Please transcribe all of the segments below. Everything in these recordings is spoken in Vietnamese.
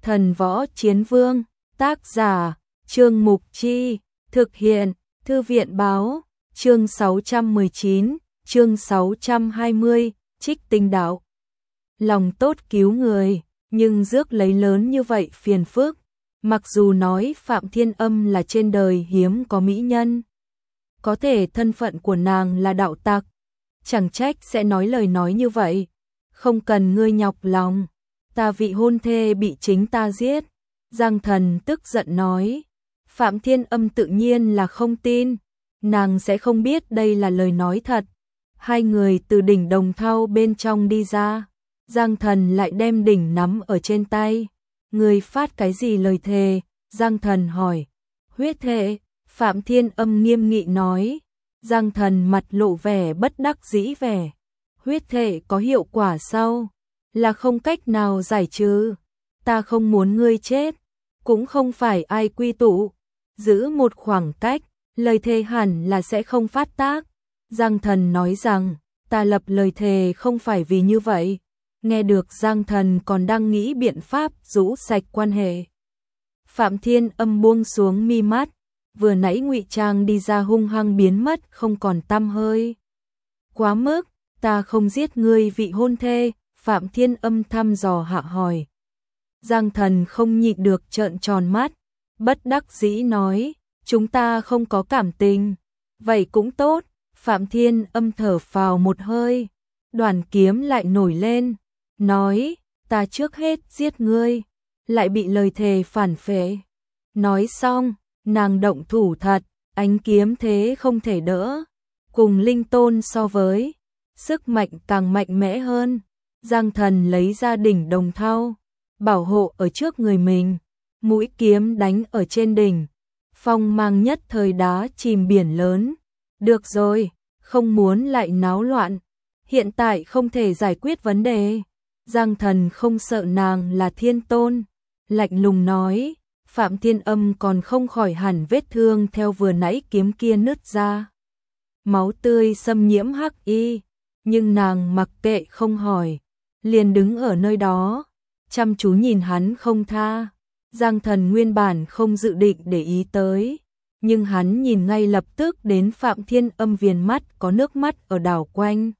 Thần Võ Chiến Vương, tác giả, Trương Mục Chi, thực hiện, Thư viện báo, chương 619, chương 620, trích tinh đạo. Lòng tốt cứu người, nhưng rước lấy lớn như vậy phiền phức. Mặc dù nói Phạm Thiên Âm là trên đời hiếm có mỹ nhân, có thể thân phận của nàng là đạo tặc, chẳng trách sẽ nói lời nói như vậy. Không cần ngươi nhọc lòng, ta vị hôn thê bị chính ta giết. Giang Thần tức giận nói. Phạm Thiên Âm tự nhiên là không tin, nàng sẽ không biết đây là lời nói thật. Hai người từ đỉnh Đồng Thau bên trong đi ra, Giang Thần lại đem đỉnh nắm ở trên tay. Người phát cái gì lời thề? Giang Thần hỏi. Huyết thệ, Phạm Thiên Âm nghiêm nghị nói. Giang Thần mặt lộ vẻ bất đắc dĩ vẻ. Huyết thệ có hiệu quả sao? Là không cách nào giải trừ. Ta không muốn ngươi chết, cũng không phải ai quy tụ. Giữ một khoảng cách, lời thề hẳn là sẽ không phát tác. Giang Thần nói rằng, ta lập lời thề không phải vì như vậy. Nghe được Giang Thần còn đang nghĩ biện pháp rũ sạch quan hệ. Phạm Thiên Âm buông xuống mi mắt, vừa nãy ngụy trang đi ra hung hăng biến mất không còn tăm hơi. Quá mức, ta không giết ngươi vị hôn thê, Phạm Thiên Âm thăm dò hạ hỏi. Giang Thần không nhịn được trợn tròn mắt, bất đắc dĩ nói, chúng ta không có cảm tình. Vậy cũng tốt, Phạm Thiên Âm thở phào một hơi, đoàn kiếm lại nổi lên, nói, ta trước hết giết ngươi, lại bị lời thề phản phệ. Nói xong, nàng động thủ thật, ánh kiếm thế không thể đỡ, cùng linh tôn so với, sức mạnh càng mạnh mẽ hơn. Giang Thần lấy ra đỉnh Đồng Thau, bảo hộ ở trước người mình, mũi kiếm đánh ở trên đỉnh, phong mang nhất thời đá chìm biển lớn. Được rồi, không muốn lại náo loạn, hiện tại không thể giải quyết vấn đề. Giang Thần không sợ nàng là thiên tôn, lạnh lùng nói. Phạm Thiên Âm còn không khỏi hẳn vết thương theo vừa nãy kiếm kia nứt ra, máu tươi xâm nhiễm hắc y, nhưng nàng mặc kệ không hỏi, liền đứng ở nơi đó, chăm chú nhìn hắn không tha. Giang Thần nguyên bản không dự định để ý tới, nhưng hắn nhìn ngay lập tức đến Phạm Thiên Âm viền mắt có nước mắt ở đảo quanh.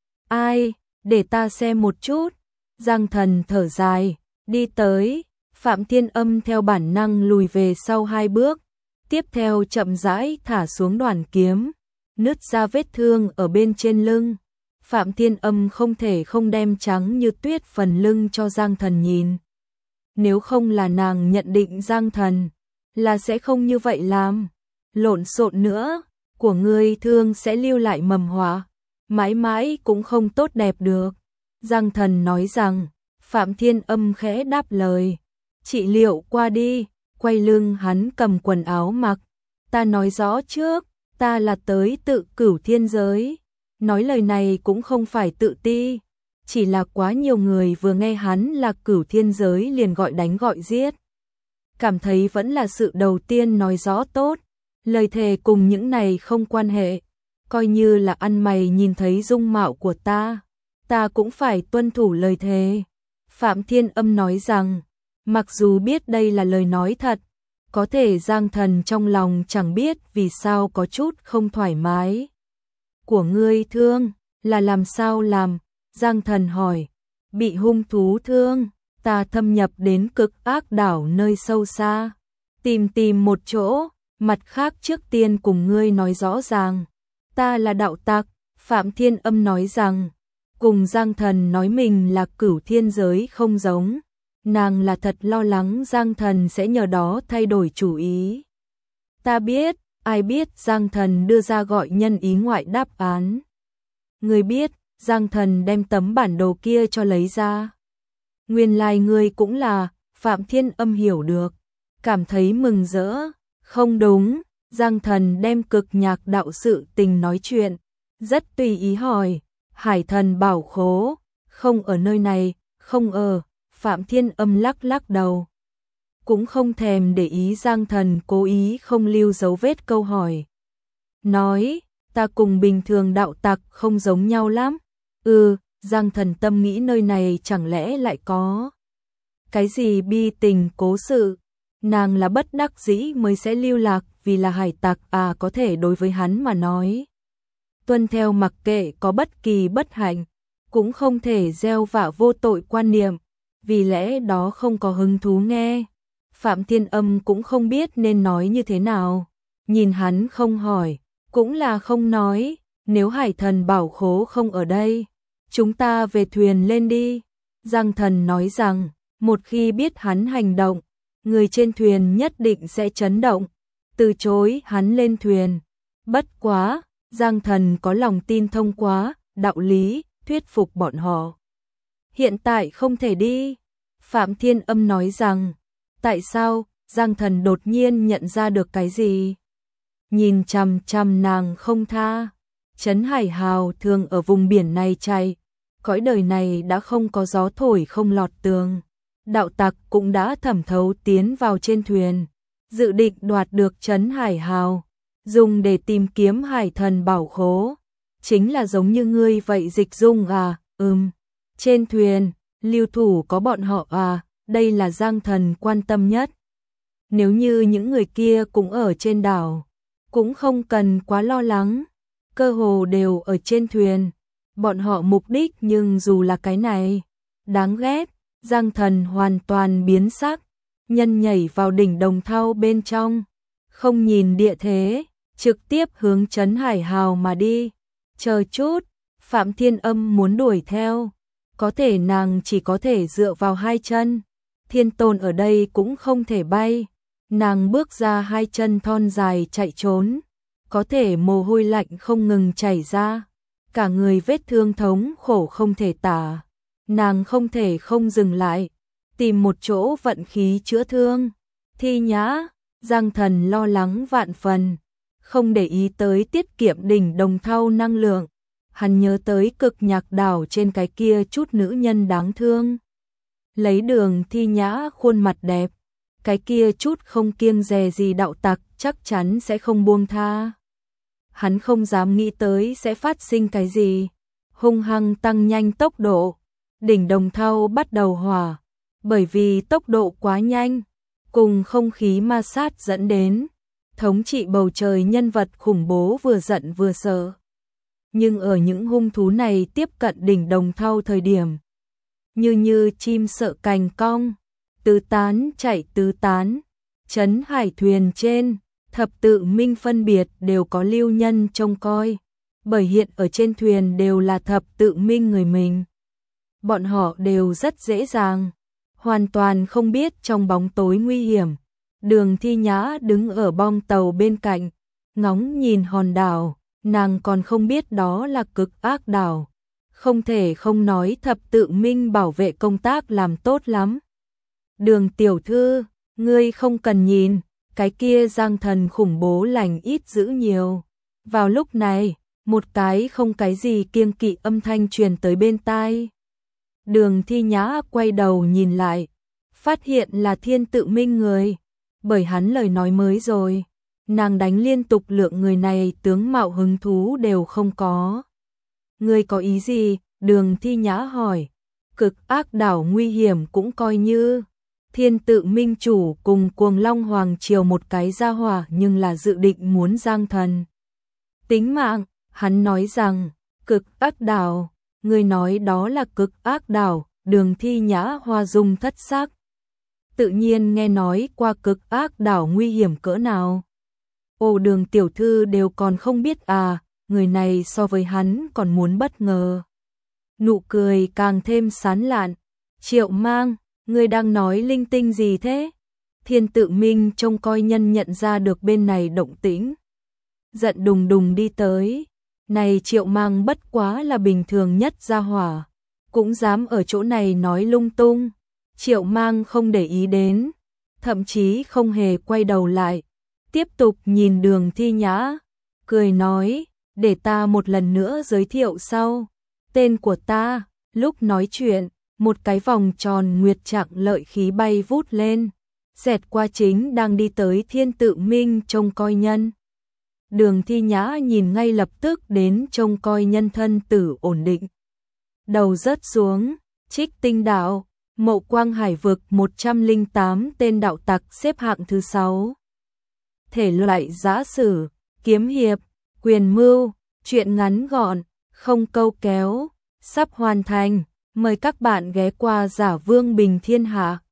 Ai, để ta xem một chút. Giang Thần thở dài, đi tới. Phạm Thiên Âm theo bản năng lùi về sau 2 bước, tiếp theo chậm rãi thả xuống đoàn kiếm, nứt ra vết thương ở bên trên lưng. Phạm Thiên Âm không thể không đem trắng như tuyết phần lưng cho Giang Thần nhìn. Nếu không là nàng nhận định Giang Thần là sẽ không như vậy làm. Lộn xộn nữa, của ngươi thương sẽ lưu lại mầm họa, mãi mãi cũng không tốt đẹp được. Giang Thần nói rằng. Phạm Thiên Âm khẽ đáp lời. Trị liệu qua đi, quay lưng hắn cầm quần áo mặc. Ta nói rõ trước, ta là tới tự cửu thiên giới. Nói lời này cũng không phải tự ti, chỉ là quá nhiều người vừa nghe hắn là cửu thiên giới liền gọi đánh gọi giết. Cảm thấy vẫn là sự đầu tiên nói rõ tốt, lời thề cùng những này không quan hệ. Coi như là ăn mày nhìn thấy dung mạo của ta cũng phải tuân thủ lời thề. Phạm Thiên Âm nói rằng, mặc dù biết đây là lời nói thật, có thể Giang Thần trong lòng chẳng biết vì sao có chút không thoải mái. Của ngươi thương, là làm sao làm? Giang Thần hỏi. Bị hung thú thương, ta thâm nhập đến cực ác đảo nơi sâu xa. Tìm một chỗ, mặt khác trước tiên cùng ngươi nói rõ ràng. Ta là đạo tặc, Phạm Thiên Âm nói rằng. Cùng Giang Thần nói mình là cửu thiên giới không giống. Nàng là thật lo lắng Giang Thần sẽ nhờ đó thay đổi chủ ý. Ta biết, ai biết. Giang Thần đưa ra gọi nhân ý ngoại đáp án. Người biết. Giang Thần đem tấm bản đồ kia cho lấy ra. Nguyên lai ngươi cũng là. Phạm Thiên Âm hiểu được, cảm thấy mừng rỡ. Không đúng. Giang Thần đem cực nhạc đạo sự tình nói chuyện, rất tùy ý hỏi. Hải thần bảo khố, không ở nơi này, không ở. Phạm Thiên Âm lắc lắc đầu, cũng không thèm để ý Giang Thần cố ý không lưu dấu vết câu hỏi. Nói, ta cùng bình thường đạo tặc không giống nhau lắm. Giang Thần tâm nghĩ nơi này chẳng lẽ lại có Cái gì bi tình cố sự, nàng là bất đắc dĩ mới sẽ lưu lạc vì là hải tặc à, có thể đối với hắn mà nói. Tuân theo mặc kệ có bất kỳ bất hạnh, cũng không thể gieo vạ vô tội quan niệm, vì lẽ đó không có hứng thú nghe. Phạm Thiên Âm cũng không biết nên nói như thế nào, nhìn hắn không hỏi, cũng là không nói, nếu hải thần bảo khố không ở đây, chúng ta về thuyền lên đi. Giang Thần nói rằng, một khi biết hắn hành động, người trên thuyền nhất định sẽ chấn động, từ chối hắn lên thuyền. Bất quá, Giang Thần có lòng tin thông qua đạo lý, thuyết phục bọn họ. Hiện tại không thể đi. Phạm Thiên Âm nói rằng, tại sao? Giang Thần đột nhiên nhận ra được cái gì. Nhìn chằm chằm nàng không tha. Trấn Hải Hào thường ở vùng biển này chạy, cõi đời này đã không có gió thổi không lọt tường. Đạo tặc cũng đã thẩm thấu tiến vào trên thuyền, dự định đoạt được Trấn Hải Hào, dùng để tìm kiếm hải thần bảo khố. Chính là giống như ngươi vậy Dịch Dung à? Trên thuyền, lưu thủ có bọn họ à? Đây là Giang Thần quan tâm nhất. Nếu như những người kia cũng ở trên đảo, cũng không cần quá lo lắng, cơ hồ đều ở trên thuyền. Bọn họ mục đích nhưng dù là cái này, đáng ghét. Giang Thần hoàn toàn biến sắc, nhân nhảy vào đỉnh đồng thau bên trong, không nhìn địa thế, trực tiếp hướng Trấn Hải Hào mà đi. Chờ chút, Phạm Thiên Âm muốn đuổi theo, có thể nàng chỉ có thể dựa vào hai chân, Thiên Tôn ở đây cũng không thể bay. Nàng bước ra hai chân thon dài chạy trốn, có thể mồ hôi lạnh không ngừng chảy ra, cả người vết thương thống khổ không thể tả. Nàng không thể không dừng lại, tìm một chỗ vận khí chữa thương. Thi Nhã, Giang Thần lo lắng vạn phần, không để ý tới tiết kiệm đỉnh đồng thau năng lượng. Hắn nhớ tới Cực Nhạc đảo trên cái kia chút nữ nhân đáng thương. Lấy Đường Thi Nhã khuôn mặt đẹp, cái kia chút không kiêng dè gì đạo tặc chắc chắn sẽ không buông tha. Hắn không dám nghĩ tới sẽ phát sinh cái gì, hung hăng tăng nhanh tốc độ. Đỉnh đồng thau bắt đầu hỏa, bởi vì tốc độ quá nhanh, cùng không khí ma sát dẫn đến, thống trị bầu trời nhân vật khủng bố vừa giận vừa sợ. Nhưng ở những hung thú này tiếp cận đỉnh đồng thau thời điểm, như chim sợ cành cong, tứ tán chạy tứ tán. Trấn Hải thuyền trên, thập tự minh phân biệt đều có lưu nhân trông coi, bởi hiện ở trên thuyền đều là thập tự minh người mình. Bọn họ đều rất dễ dàng, hoàn toàn không biết trong bóng tối nguy hiểm. Đường Thi Nhã đứng ở bong tàu bên cạnh, ngóng nhìn hòn đảo, nàng còn không biết đó là Cực Ác đảo. Không thể không nói thập tự minh bảo vệ công tác làm tốt lắm. Đường tiểu thư, ngươi không cần nhìn, cái kia Giang Thần khủng bố lành ít dữ nhiều. Vào lúc này, một cái không cái gì kiêng kỵ âm thanh truyền tới bên tai. Đường Thi Nhã quay đầu nhìn lại, phát hiện là Thiên Tự Minh người, bởi hắn lời nói mới rồi, nàng đánh liên tục lượng người này tướng mạo hứng thú đều không có. Ngươi có ý gì? Đường Thi Nhã hỏi. Cực Ác đảo nguy hiểm cũng coi như. Thiên Tự Minh chủ cùng Cuồng Long Hoàng triều một cái gia hỏa nhưng là dự định muốn Giang Thần tính mạng. Hắn nói rằng, Cực Ác đảo, người nói đó là Cực Ác đảo. Đường Thi Nhã hoa dung thất sắc. Tự nhiên nghe nói qua Cực Ác đảo nguy hiểm cỡ nào. Ồ, Đường tiểu thư đều còn không biết à? Người này so với hắn còn muốn bất ngờ. Nụ cười càng thêm sán lạn. Triệu Mang, ngươi đang nói linh tinh gì thế? Thiên Tự Minh trông coi nhân nhận ra được bên này động tĩnh, giận đùng đùng đi tới. Này Triệu Mang bất quá là bình thường nhất gia hỏa, cũng dám ở chỗ này nói lung tung. Triệu Mang không để ý đến, thậm chí không hề quay đầu lại, tiếp tục nhìn Đường Thi Nhã, cười nói, để ta một lần nữa giới thiệu sau. Tên của ta. Lúc nói chuyện, một cái vòng tròn nguyệt trạng lợi khí bay vút lên, xẹt qua chính đang đi tới Thiên Tự Minh trông coi nhân. Đường Thi Nhã nhìn ngay lập tức đến trông coi nhân thân tử ổn định. Đầu rớt xuống, Trích Tinh đạo, Mộ Quang Hải vực 108 tên đạo tặc xếp hạng thứ 6. Thể loại giã sử, kiếm hiệp, quyền mưu, truyện ngắn gọn, không câu kéo, sắp hoàn thành. Mời các bạn ghé qua Giả Vương Bình Thiên Hạ.